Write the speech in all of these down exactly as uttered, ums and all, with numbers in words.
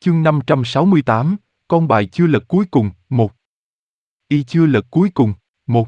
Chương năm trăm sáu mươi tám, con bài chưa lật cuối cùng, một. Y chưa lật cuối cùng, một.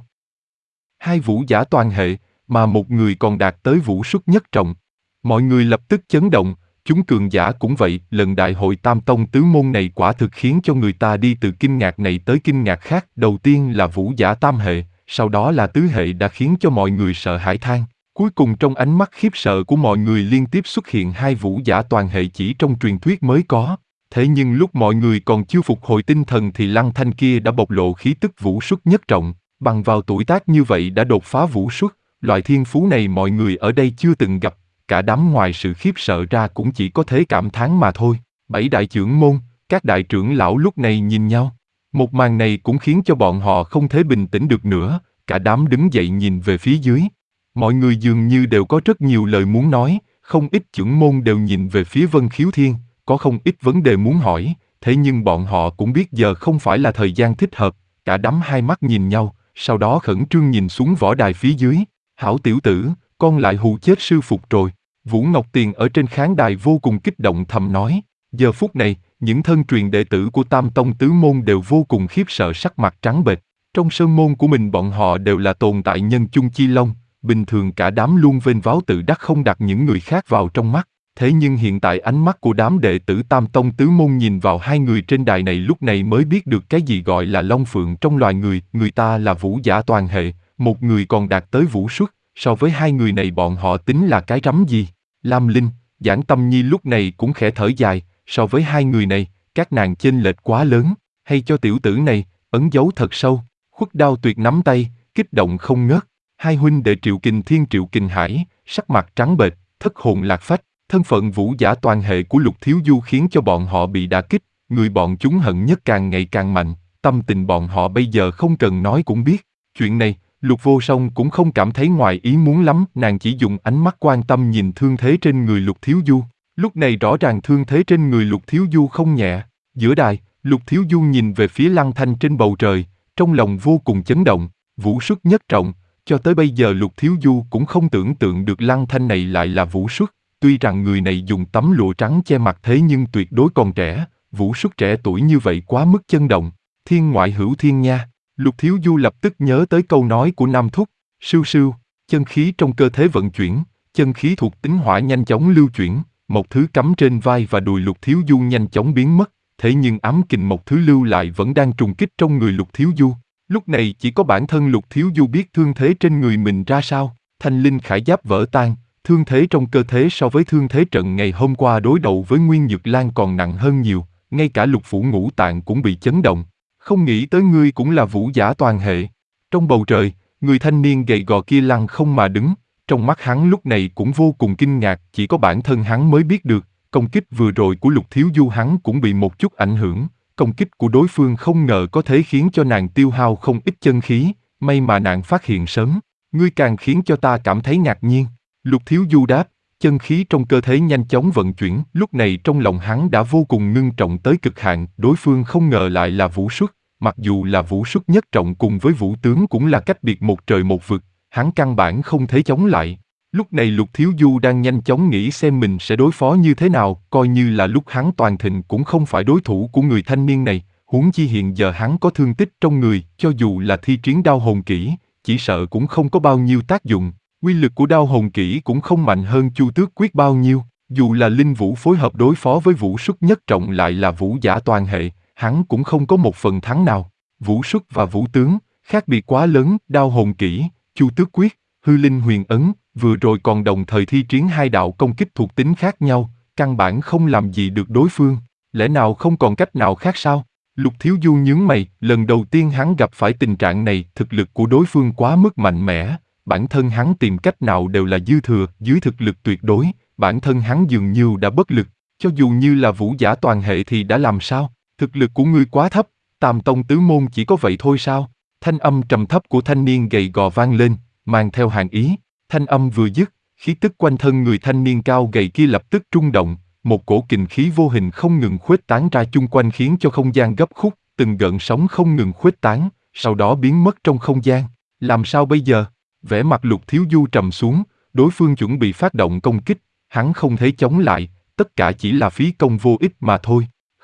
Hai vũ giả toàn hệ, mà một người còn đạt tới vũ xuất nhất trọng. Mọi người lập tức chấn động, chúng cường giả cũng vậy, lần đại hội tam tông tứ môn này quả thực khiến cho người ta đi từ kinh ngạc này tới kinh ngạc khác. Đầu tiên là vũ giả tam hệ, sau đó là tứ hệ đã khiến cho mọi người sợ hãi than. Cuối cùng trong ánh mắt khiếp sợ của mọi người liên tiếp xuất hiện hai vũ giả toàn hệ chỉ trong truyền thuyết mới có. Thế nhưng lúc mọi người còn chưa phục hồi tinh thần thì Lăng Thanh kia đã bộc lộ khí tức vũ xuất nhất trọng, bằng vào tuổi tác như vậy đã đột phá vũ xuất, loại thiên phú này mọi người ở đây chưa từng gặp, cả đám ngoài sự khiếp sợ ra cũng chỉ có thế cảm thán mà thôi. Bảy đại trưởng môn, các đại trưởng lão lúc này nhìn nhau. Một màn này cũng khiến cho bọn họ không thể bình tĩnh được nữa, cả đám đứng dậy nhìn về phía dưới. Mọi người dường như đều có rất nhiều lời muốn nói, không ít trưởng môn đều nhìn về phía Vân Khiếu Thiên, có không ít vấn đề muốn hỏi, thế nhưng bọn họ cũng biết giờ không phải là thời gian thích hợp, cả đám hai mắt nhìn nhau, sau đó khẩn trương nhìn xuống võ đài phía dưới. Hảo tiểu tử, con lại hù chết sư phục rồi. Vũ Ngọc Tiền ở trên khán đài vô cùng kích động thầm nói. Giờ phút này, những thân truyền đệ tử của Tam Tông Tứ Môn đều vô cùng khiếp sợ, sắc mặt trắng bệch. Trong sơn môn của mình bọn họ đều là tồn tại nhân chung chi long, bình thường cả đám luôn vênh váo tự đắc không đặt những người khác vào trong mắt. Thế nhưng hiện tại ánh mắt của đám đệ tử Tam Tông Tứ Môn nhìn vào hai người trên đài này lúc này mới biết được cái gì gọi là long phượng trong loài người. Người ta là vũ giả toàn hệ, một người còn đạt tới vũ xuất, so với hai người này bọn họ tính là cái rắm gì. Lam Linh, Giản Tâm Nhi lúc này cũng khẽ thở dài, so với hai người này, các nàng chênh lệch quá lớn, hay cho tiểu tử này, ấn dấu thật sâu. Khuất Đao Tuyệt nắm tay, kích động không ngớt. Hai huynh đệ Triệu Kình Thiên Triệu Kình Hải, sắc mặt trắng bệch, thất hồn lạc phách. Thân phận vũ giả toàn hệ của Lục Thiếu Du khiến cho bọn họ bị đả kích, người bọn chúng hận nhất càng ngày càng mạnh, tâm tình bọn họ bây giờ không cần nói cũng biết. Chuyện này, Lục Vô Song cũng không cảm thấy ngoài ý muốn lắm, nàng chỉ dùng ánh mắt quan tâm nhìn thương thế trên người Lục Thiếu Du. Lúc này rõ ràng thương thế trên người Lục Thiếu Du không nhẹ. Giữa đài, Lục Thiếu Du nhìn về phía Lăng Thanh trên bầu trời, trong lòng vô cùng chấn động, vũ xuất nhất trọng. Cho tới bây giờ Lục Thiếu Du cũng không tưởng tượng được Lăng Thanh này lại là vũ xuất. Tuy rằng người này dùng tấm lụa trắng che mặt thế nhưng tuyệt đối còn trẻ, vũ xuất trẻ tuổi như vậy quá mức chân động. Thiên ngoại hữu thiên nha. Lục Thiếu Du lập tức nhớ tới câu nói của Nam Thúc, sưu sưu, chân khí trong cơ thể vận chuyển, chân khí thuộc tính hỏa nhanh chóng lưu chuyển, một thứ cắm trên vai và đùi Lục Thiếu Du nhanh chóng biến mất, thế nhưng ám kình một thứ lưu lại vẫn đang trùng kích trong người Lục Thiếu Du. Lúc này chỉ có bản thân Lục Thiếu Du biết thương thế trên người mình ra sao, thanh linh khải giáp vỡ tan. Thương thế trong cơ thể so với thương thế trận ngày hôm qua đối đầu với Nguyên Nhược Lan còn nặng hơn nhiều, ngay cả lục phủ ngũ tạng cũng bị chấn động. Không nghĩ tới ngươi cũng là vũ giả toàn hệ. Trong bầu trời, người thanh niên gầy gò kia lăng không mà đứng, trong mắt hắn lúc này cũng vô cùng kinh ngạc, chỉ có bản thân hắn mới biết được, công kích vừa rồi của Lục Thiếu Du hắn cũng bị một chút ảnh hưởng, công kích của đối phương không ngờ có thể khiến cho nàng tiêu hao không ít chân khí, may mà nàng phát hiện sớm, ngươi càng khiến cho ta cảm thấy ngạc nhiên. Lục Thiếu Du đáp, chân khí trong cơ thể nhanh chóng vận chuyển, lúc này trong lòng hắn đã vô cùng ngưng trọng tới cực hạn, đối phương không ngờ lại là vũ xuất, mặc dù là vũ xuất nhất trọng cùng với vũ tướng cũng là cách biệt một trời một vực, hắn căn bản không thể chống lại. Lúc này Lục Thiếu Du đang nhanh chóng nghĩ xem mình sẽ đối phó như thế nào, coi như là lúc hắn toàn thịnh cũng không phải đối thủ của người thanh niên này, huống chi hiện giờ hắn có thương tích trong người, cho dù là thi triển đao hồn kỹ, chỉ sợ cũng không có bao nhiêu tác dụng. Quy lực của đao hồn kỹ cũng không mạnh hơn Chu Tước Quyết bao nhiêu, dù là linh vũ phối hợp đối phó với vũ xuất nhất trọng lại là vũ giả toàn hệ, hắn cũng không có một phần thắng nào. Vũ xuất và vũ tướng, khác biệt quá lớn, đao hồn kỹ, Chu Tước Quyết, hư linh huyền ấn, vừa rồi còn đồng thời thi triển hai đạo công kích thuộc tính khác nhau, căn bản không làm gì được đối phương, lẽ nào không còn cách nào khác sao? Lục Thiếu Du nhướng mày, lần đầu tiên hắn gặp phải tình trạng này, thực lực của đối phương quá mức mạnh mẽ. Bản thân hắn tìm cách nào đều là dư thừa, dưới thực lực tuyệt đối, bản thân hắn dường như đã bất lực, cho dù như là vũ giả toàn hệ thì đã làm sao, thực lực của ngươi quá thấp, Tam Tông Tứ Môn chỉ có vậy thôi sao? Thanh âm trầm thấp của thanh niên gầy gò vang lên, mang theo hàn ý, thanh âm vừa dứt, khí tức quanh thân người thanh niên cao gầy kia lập tức rung động, một cổ kình khí vô hình không ngừng khuếch tán ra chung quanh khiến cho không gian gấp khúc, từng gợn sóng không ngừng khuếch tán, sau đó biến mất trong không gian. Làm sao bây giờ? Vẻ mặt Lục Thiếu Du trầm xuống, đối phương chuẩn bị phát động công kích, hắn không thể chống lại, tất cả chỉ là phí công vô ích mà thôi.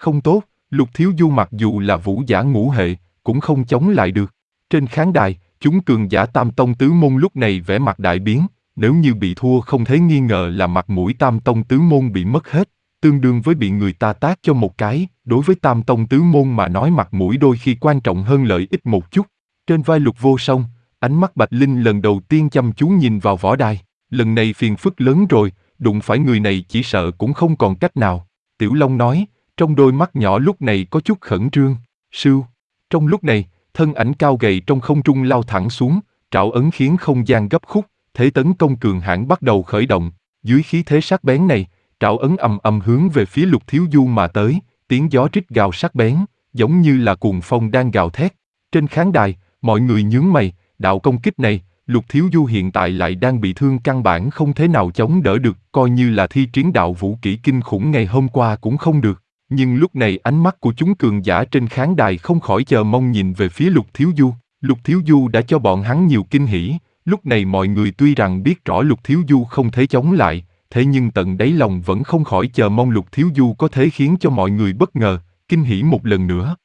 Không tốt, Lục Thiếu Du mặc dù là vũ giả ngũ hệ, cũng không chống lại được. Trên khán đài, chúng cường giả Tam Tông Tứ Môn lúc này vẻ mặt đại biến, nếu như bị thua không thể nghi ngờ là mặt mũi Tam Tông Tứ Môn bị mất hết, tương đương với bị người ta tát cho một cái, đối với Tam Tông Tứ Môn mà nói mặt mũi đôi khi quan trọng hơn lợi ích một chút. Trên vai Lục Vô Song, ánh mắt Bạch Linh lần đầu tiên chăm chú nhìn vào võ đài, lần này phiền phức lớn rồi, đụng phải người này chỉ sợ cũng không còn cách nào. Tiểu Long nói, trong đôi mắt nhỏ lúc này có chút khẩn trương. Sưu. Trong lúc này, thân ảnh cao gầy trong không trung lao thẳng xuống, trảo ấn khiến không gian gấp khúc, thế tấn công cường hãn bắt đầu khởi động. Dưới khí thế sắc bén này, trảo ấn ầm ầm hướng về phía Lục Thiếu Du mà tới, tiếng gió rít gào sắc bén, giống như là cuồng phong đang gào thét. Trên khán đài, mọi người nhướng mày, đạo công kích này, Lục Thiếu Du hiện tại lại đang bị thương căn bản không thể nào chống đỡ được, coi như là thi triển đạo vũ kỹ kinh khủng ngày hôm qua cũng không được. Nhưng lúc này ánh mắt của chúng cường giả trên khán đài không khỏi chờ mong nhìn về phía Lục Thiếu Du. Lục Thiếu Du đã cho bọn hắn nhiều kinh hỉ, lúc này mọi người tuy rằng biết rõ Lục Thiếu Du không thể chống lại, thế nhưng tận đáy lòng vẫn không khỏi chờ mong Lục Thiếu Du có thể khiến cho mọi người bất ngờ, kinh hỉ một lần nữa.